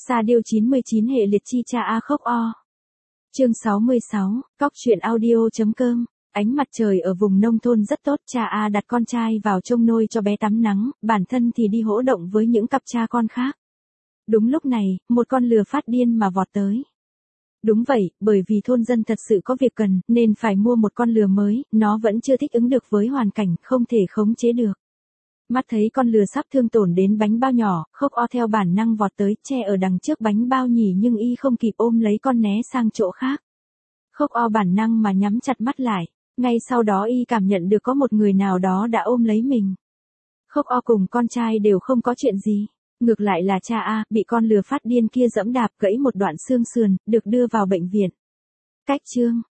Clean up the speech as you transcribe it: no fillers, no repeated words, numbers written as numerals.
Sa điêu 99 hệ liệt chi cha A khốc o. Chương 66, cóc truyện audio.com. Ánh mặt trời ở vùng nông thôn rất tốt, cha A đặt con trai vào trông nôi cho bé tắm nắng, bản thân thì đi hỗ động với những cặp cha con khác. Đúng lúc này, một con lừa phát điên mà vọt tới. Đúng vậy, bởi vì thôn dân thật sự có việc cần, nên phải mua một con lừa mới, nó vẫn chưa thích ứng được với hoàn cảnh, không thể khống chế được. Mắt thấy con lừa sắp thương tổn đến bánh bao nhỏ, khốc o theo bản năng vọt tới, che ở đằng trước bánh bao nhỉ, nhưng y không kịp ôm lấy con né sang chỗ khác. Khốc o bản năng mà nhắm chặt mắt lại, ngay sau đó y cảm nhận được có một người nào đó đã ôm lấy mình. Khốc o cùng con trai đều không có chuyện gì, ngược lại là cha A bị con lừa phát điên kia giẫm đạp gãy một đoạn xương sườn, được đưa vào bệnh viện. Cách chương